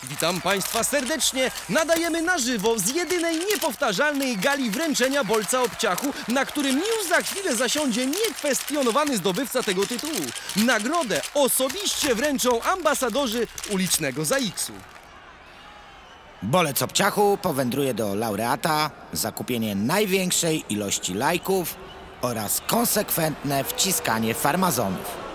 Witam Państwa serdecznie. Nadajemy na żywo z jedynej niepowtarzalnej gali wręczenia Bolca Obciachu, na którym już za chwilę zasiądzie niekwestionowany zdobywca tego tytułu. Nagrodę osobiście wręczą ambasadorzy ulicznego ZAX-u. Bolec Obciachu powędruje do laureata za kupienie największej ilości lajków oraz konsekwentne wciskanie farmazonów.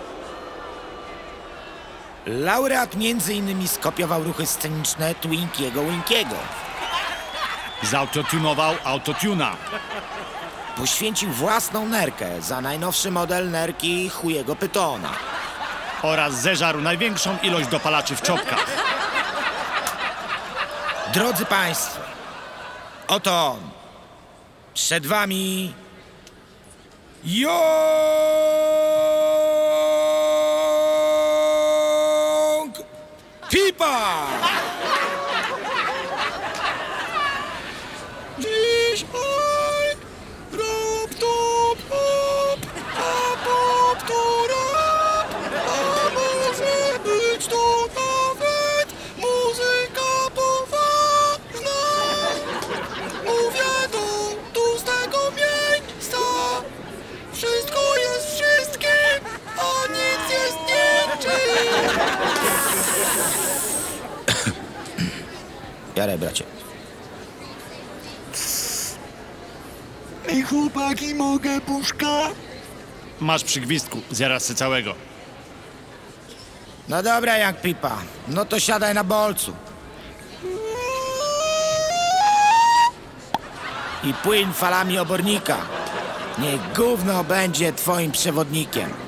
Laureat m.in. skopiował ruchy sceniczne Twinkiego Winkiego. Zautotunował autotuna. Poświęcił własną nerkę za najnowszy model nerki Chujego Pytona. Oraz zeżarł największą ilość dopalaczy w czopkach. Drodzy Państwo, oto on. Przed Wami Young Pipa! Dzisiaj rap top hop, a pop to rap, a może być to nawet muzyka poważna. Mówię to tu z tego miejsca, wszystko jest wszystkim, a nic jest niczym. Jaraj, bracie. Ej, chłopaki, mogę puszka? Masz przy gwizdku, zjarasz się całego. No dobra, Young Pipa, no to siadaj na bolcu. I płyń falami obornika. Niech gówno będzie twoim przewodnikiem.